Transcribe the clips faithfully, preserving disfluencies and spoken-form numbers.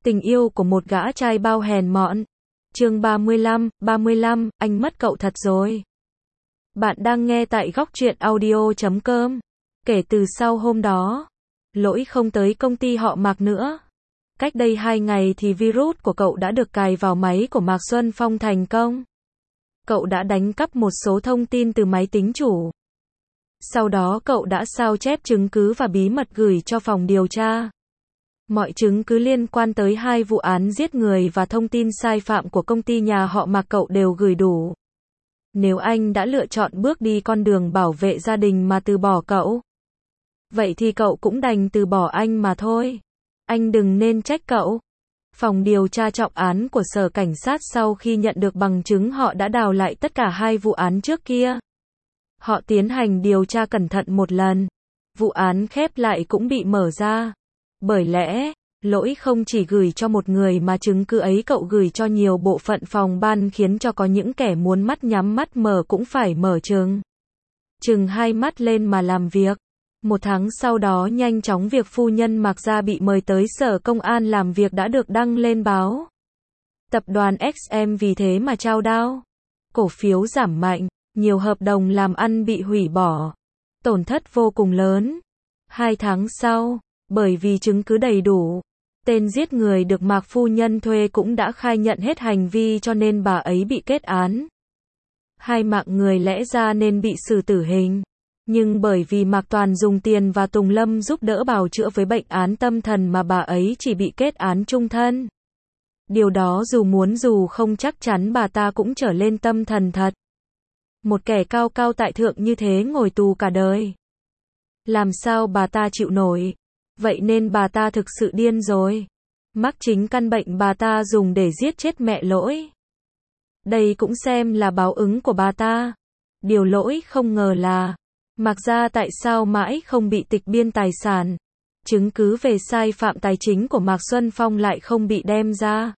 Tình yêu của một gã trai bao hèn mọn. Chương ba mươi lăm, ba mươi lăm, anh mất cậu thật rồi. Bạn đang nghe tại góc truyện audio chấm com. Kể từ sau hôm đó, Lỗi không tới công ty họ Mạc nữa. Cách đây hai ngày thì virus của cậu đã được cài vào máy của Mạc Xuân Phong thành công. Cậu đã đánh cắp một số thông tin từ máy tính chủ. Sau đó cậu đã sao chép chứng cứ và bí mật gửi cho phòng điều tra. Mọi chứng cứ liên quan tới hai vụ án giết người và thông tin sai phạm của công ty nhà họ Mạc cậu đều gửi đủ. Nếu anh đã lựa chọn bước đi con đường bảo vệ gia đình mà từ bỏ cậu, vậy thì cậu cũng đành từ bỏ anh mà thôi. Anh đừng nên trách cậu. Phòng điều tra trọng án của sở cảnh sát sau khi nhận được bằng chứng họ đã đào lại tất cả hai vụ án trước kia. Họ tiến hành điều tra cẩn thận một lần. Vụ án khép lại cũng bị mở ra. Bởi lẽ, Lỗi không chỉ gửi cho một người mà chứng cứ ấy cậu gửi cho nhiều bộ phận phòng ban khiến cho có những kẻ muốn mắt nhắm mắt mở cũng phải mở trừng. Trừng hai mắt lên mà làm việc. Một tháng sau đó nhanh chóng việc phu nhân Mạc Gia bị mời tới sở công an làm việc đã được đăng lên báo. Tập đoàn ích em vì thế mà chao đao. Cổ phiếu giảm mạnh, nhiều hợp đồng làm ăn bị hủy bỏ. Tổn thất vô cùng lớn. Hai tháng sau, bởi vì chứng cứ đầy đủ, tên giết người được Mạc phu nhân thuê cũng đã khai nhận hết hành vi cho nên bà ấy bị kết án. Hai mạng người lẽ ra nên bị xử tử hình. Nhưng bởi vì Mạc Toàn dùng tiền và Tùng Lâm giúp đỡ bào chữa với bệnh án tâm thần mà bà ấy chỉ bị kết án chung thân. Điều đó dù muốn dù không chắc chắn bà ta cũng trở lên tâm thần thật. Một kẻ cao cao tại thượng như thế ngồi tù cả đời. Làm sao bà ta chịu nổi? Vậy nên bà ta thực sự điên rồi. Mắc chính căn bệnh bà ta dùng để giết chết mẹ Lỗi. Đây cũng xem là báo ứng của bà ta. Điều Lỗi không ngờ là Mạc Gia tại sao mãi không bị tịch biên tài sản. Chứng cứ về sai phạm tài chính của Mạc Xuân Phong lại không bị đem ra.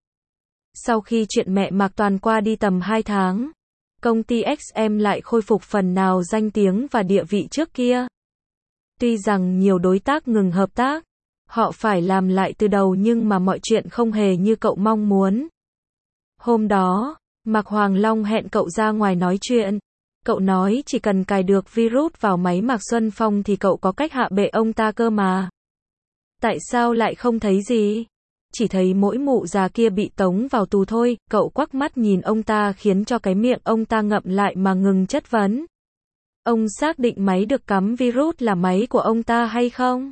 Sau khi chuyện mẹ Mạc Toàn qua đi tầm hai tháng, công ty ích em lại khôi phục phần nào danh tiếng và địa vị trước kia. Tuy rằng nhiều đối tác ngừng hợp tác, họ phải làm lại từ đầu nhưng mà mọi chuyện không hề như cậu mong muốn. Hôm đó, Mạc Hoàng Long hẹn cậu ra ngoài nói chuyện. Cậu nói chỉ cần cài được virus vào máy Mạc Xuân Phong thì cậu có cách hạ bệ ông ta cơ mà. Tại sao lại không thấy gì? Chỉ thấy mỗi mụ già kia bị tống vào tù thôi. Cậu quắc mắt nhìn ông ta khiến cho cái miệng ông ta ngậm lại mà ngừng chất vấn. Ông xác định máy được cắm virus là máy của ông ta hay không?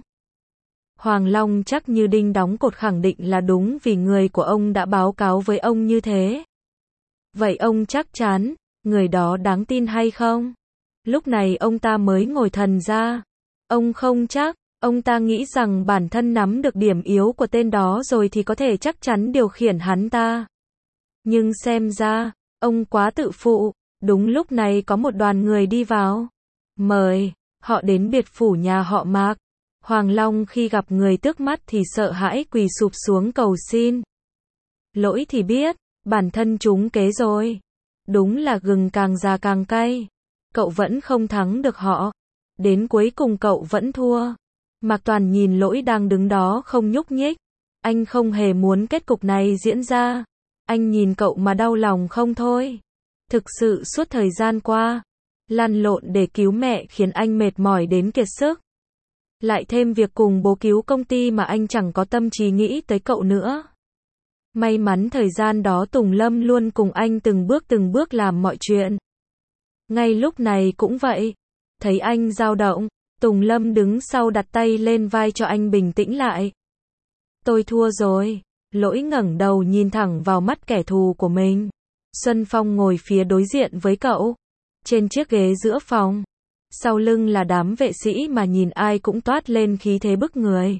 Hoàng Long chắc như đinh đóng cột khẳng định là đúng vì người của ông đã báo cáo với ông như thế. Vậy ông chắc chắn, người đó đáng tin hay không? Lúc này ông ta mới ngồi thần ra. Ông không chắc, ông ta nghĩ rằng bản thân nắm được điểm yếu của tên đó rồi thì có thể chắc chắn điều khiển hắn ta. Nhưng xem ra, ông quá tự phụ. Đúng lúc này có một đoàn người đi vào. Mời, họ đến biệt phủ nhà họ Mạc. Hoàng Long khi gặp người trước mắt thì sợ hãi quỳ sụp xuống cầu xin. Lỗi thì biết, bản thân trúng kế rồi. Đúng là gừng càng già càng cay. Cậu vẫn không thắng được họ. Đến cuối cùng cậu vẫn thua. Mạc Toàn nhìn Lỗi đang đứng đó không nhúc nhích. Anh không hề muốn kết cục này diễn ra. Anh nhìn cậu mà đau lòng không thôi. Thực sự suốt thời gian qua, lăn lộn để cứu mẹ khiến anh mệt mỏi đến kiệt sức. Lại thêm việc cùng bố cứu công ty mà anh chẳng có tâm trí nghĩ tới cậu nữa. May mắn thời gian đó Tùng Lâm luôn cùng anh từng bước từng bước làm mọi chuyện. Ngay lúc này cũng vậy. Thấy anh dao động, Tùng Lâm đứng sau đặt tay lên vai cho anh bình tĩnh lại. Tôi thua rồi. Lỗi ngẩng đầu nhìn thẳng vào mắt kẻ thù của mình. Xuân Phong ngồi phía đối diện với cậu. Trên chiếc ghế giữa phòng. Sau lưng là đám vệ sĩ mà nhìn ai cũng toát lên khí thế bức người.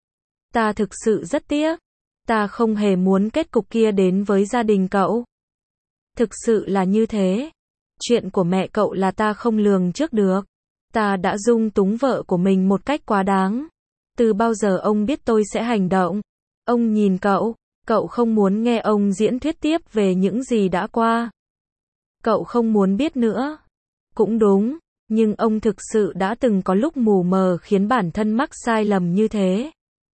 Ta thực sự rất tiếc. Ta không hề muốn kết cục kia đến với gia đình cậu. Thực sự là như thế. Chuyện của mẹ cậu là ta không lường trước được. Ta đã dung túng vợ của mình một cách quá đáng. Từ bao giờ ông biết tôi sẽ hành động? Ông nhìn cậu. Cậu không muốn nghe ông diễn thuyết tiếp về những gì đã qua. Cậu không muốn biết nữa. Cũng đúng, nhưng ông thực sự đã từng có lúc mù mờ khiến bản thân mắc sai lầm như thế.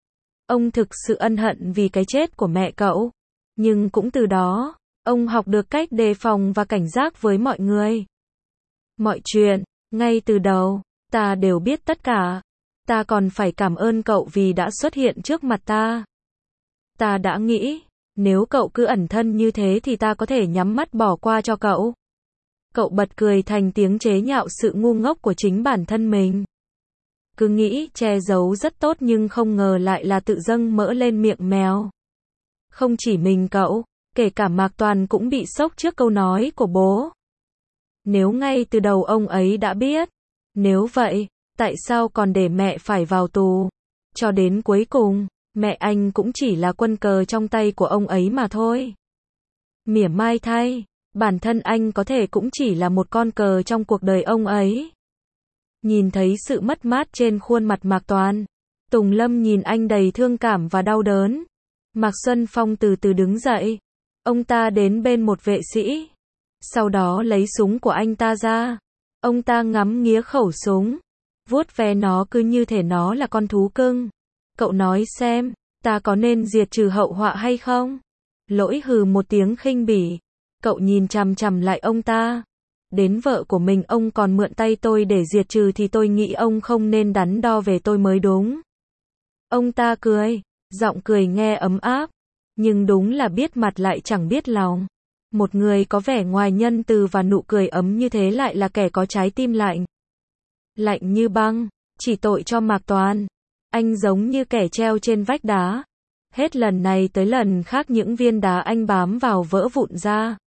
Ông thực sự ân hận vì cái chết của mẹ cậu. Nhưng cũng từ đó, ông học được cách đề phòng và cảnh giác với mọi người. Mọi chuyện, ngay từ đầu, ta đều biết tất cả. Ta còn phải cảm ơn cậu vì đã xuất hiện trước mặt ta. Ta đã nghĩ, nếu cậu cứ ẩn thân như thế thì ta có thể nhắm mắt bỏ qua cho cậu. Cậu bật cười thành tiếng chế nhạo sự ngu ngốc của chính bản thân mình. Cứ nghĩ che giấu rất tốt nhưng không ngờ lại là tự dâng mỡ lên miệng mèo. Không chỉ mình cậu, kể cả Mạc Toàn cũng bị sốc trước câu nói của bố. Nếu ngay từ đầu ông ấy đã biết, nếu vậy, tại sao còn để mẹ phải vào tù? Cho đến cuối cùng, mẹ anh cũng chỉ là quân cờ trong tay của ông ấy mà thôi. Mỉa mai thay, bản thân anh có thể cũng chỉ là một con cờ trong cuộc đời ông ấy. Nhìn thấy sự mất mát trên khuôn mặt Mạc Toàn, Tùng Lâm nhìn anh đầy thương cảm và đau đớn. Mạc Xuân Phong từ từ đứng dậy. Ông ta đến bên một vệ sĩ. Sau đó lấy súng của anh ta ra. Ông ta ngắm nghía khẩu súng. Vuốt ve nó cứ như thể nó là con thú cưng. Cậu nói xem, ta có nên diệt trừ hậu họa hay không? Lỗi hừ một tiếng khinh bỉ. Cậu nhìn chằm chằm lại ông ta. Đến vợ của mình ông còn mượn tay tôi để diệt trừ thì tôi nghĩ ông không nên đắn đo về tôi mới đúng. Ông ta cười, giọng cười nghe ấm áp, nhưng đúng là biết mặt lại chẳng biết lòng. Một người có vẻ ngoài nhân từ và nụ cười ấm như thế lại là kẻ có trái tim lạnh. Lạnh như băng, chỉ tội cho Mạc Toàn. Anh giống như kẻ treo trên vách đá. Hết lần này tới lần khác những viên đá anh bám vào vỡ vụn ra.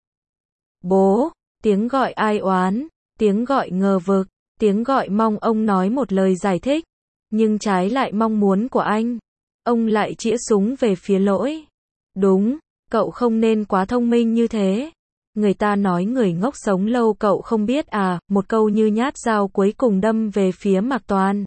Bố! Tiếng gọi ai oán, tiếng gọi ngờ vực, tiếng gọi mong ông nói một lời giải thích. Nhưng trái lại mong muốn của anh, ông lại chĩa súng về phía Lỗi. Đúng, cậu không nên quá thông minh như thế. Người ta nói người ngốc sống lâu cậu không biết à, một câu như nhát dao cuối cùng đâm về phía Mạc Toàn.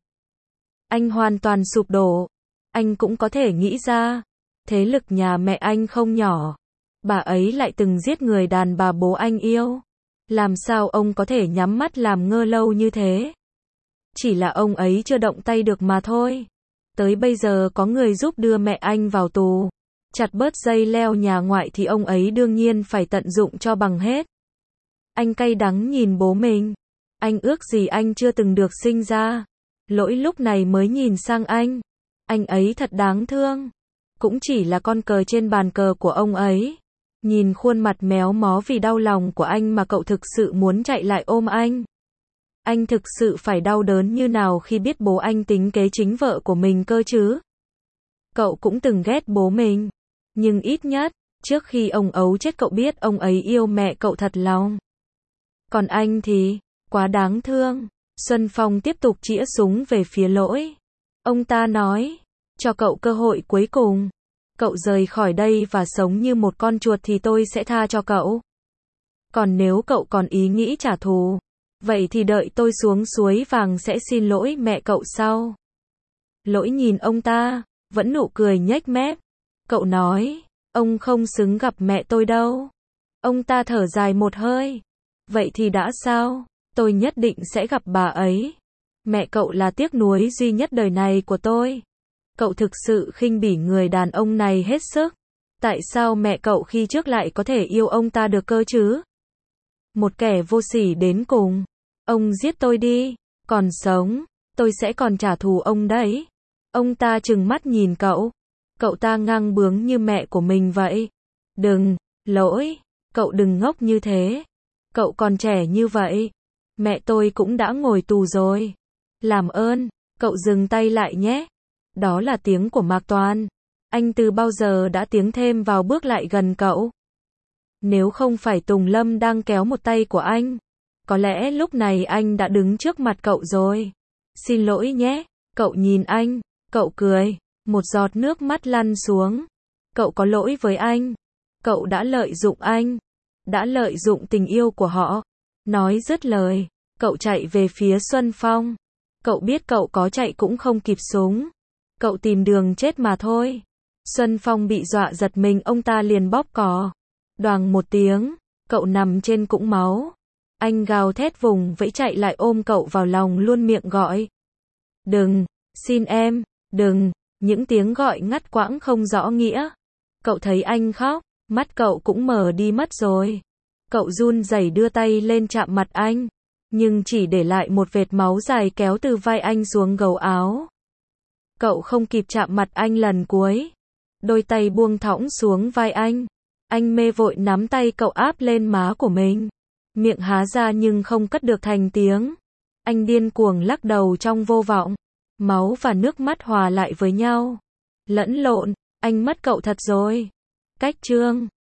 Anh hoàn toàn sụp đổ. Anh cũng có thể nghĩ ra, thế lực nhà mẹ anh không nhỏ. Bà ấy lại từng giết người đàn bà bố anh yêu. Làm sao ông có thể nhắm mắt làm ngơ lâu như thế? Chỉ là ông ấy chưa động tay được mà thôi. Tới bây giờ có người giúp đưa mẹ anh vào tù, chặt bớt dây leo nhà ngoại thì ông ấy đương nhiên phải tận dụng cho bằng hết. Anh cay đắng nhìn bố mình. Anh ước gì anh chưa từng được sinh ra. Lỗi lúc này mới nhìn sang anh. Anh ấy thật đáng thương. Cũng chỉ là con cờ trên bàn cờ của ông ấy. Nhìn khuôn mặt méo mó vì đau lòng của anh mà cậu thực sự muốn chạy lại ôm anh. Anh thực sự phải đau đớn như nào khi biết bố anh tính kế chính vợ của mình cơ chứ. Cậu cũng từng ghét bố mình. Nhưng ít nhất, trước khi ông ấu chết cậu biết ông ấy yêu mẹ cậu thật lòng. Còn anh thì, quá đáng thương. Xuân Phong tiếp tục chĩa súng về phía Lỗi. Ông ta nói, cho cậu cơ hội cuối cùng. Cậu rời khỏi đây và sống như một con chuột thì tôi sẽ tha cho cậu. Còn nếu cậu còn ý nghĩ trả thù, vậy thì đợi tôi xuống suối vàng sẽ xin lỗi mẹ cậu sau. Lỗi nhìn ông ta, vẫn nụ cười nhếch mép. Cậu nói, ông không xứng gặp mẹ tôi đâu. Ông ta thở dài một hơi. Vậy thì đã sao? Tôi nhất định sẽ gặp bà ấy. Mẹ cậu là tiếc nuối duy nhất đời này của tôi. Cậu thực sự khinh bỉ người đàn ông này hết sức. Tại sao mẹ cậu khi trước lại có thể yêu ông ta được cơ chứ? Một kẻ vô sỉ đến cùng. Ông giết tôi đi. Còn sống, tôi sẽ còn trả thù ông đấy. Ông ta trừng mắt nhìn cậu. Cậu ta ngang bướng như mẹ của mình vậy. Đừng, Lỗi. Cậu đừng ngốc như thế. Cậu còn trẻ như vậy. Mẹ tôi cũng đã ngồi tù rồi. Làm ơn, cậu dừng tay lại nhé. Đó là tiếng của Mạc Toàn. Anh từ bao giờ đã tiến thêm vào bước lại gần cậu. Nếu không phải Tùng Lâm đang kéo một tay của anh, có lẽ lúc này anh đã đứng trước mặt cậu rồi. Xin lỗi nhé. Cậu nhìn anh. Cậu cười. Một giọt nước mắt lăn xuống. Cậu có lỗi với anh. Cậu đã lợi dụng anh. Đã lợi dụng tình yêu của họ. Nói dứt lời, cậu chạy về phía Xuân Phong. Cậu biết cậu có chạy cũng không kịp súng. Cậu tìm đường chết mà thôi. Xuân Phong bị dọa giật mình, ông ta liền bóp cò. Đoàng một tiếng, cậu nằm trên cũng máu. Anh gào thét vùng vẫy chạy lại ôm cậu vào lòng luôn miệng gọi. Đừng, xin em, đừng, Những tiếng gọi ngắt quãng không rõ nghĩa. Cậu thấy anh khóc, mắt cậu cũng mờ đi mất rồi. Cậu run rẩy đưa tay lên chạm mặt anh, nhưng chỉ để lại một vệt máu dài kéo từ vai anh xuống gấu áo. Cậu không kịp chạm mặt anh lần cuối. Đôi tay buông thõng xuống vai anh. Anh mê vội nắm tay cậu áp lên má của mình. Miệng há ra nhưng không cất được thành tiếng. Anh điên cuồng lắc đầu trong vô vọng. Máu và nước mắt hòa lại với nhau. Lẫn lộn, anh mất cậu thật rồi. Cách chương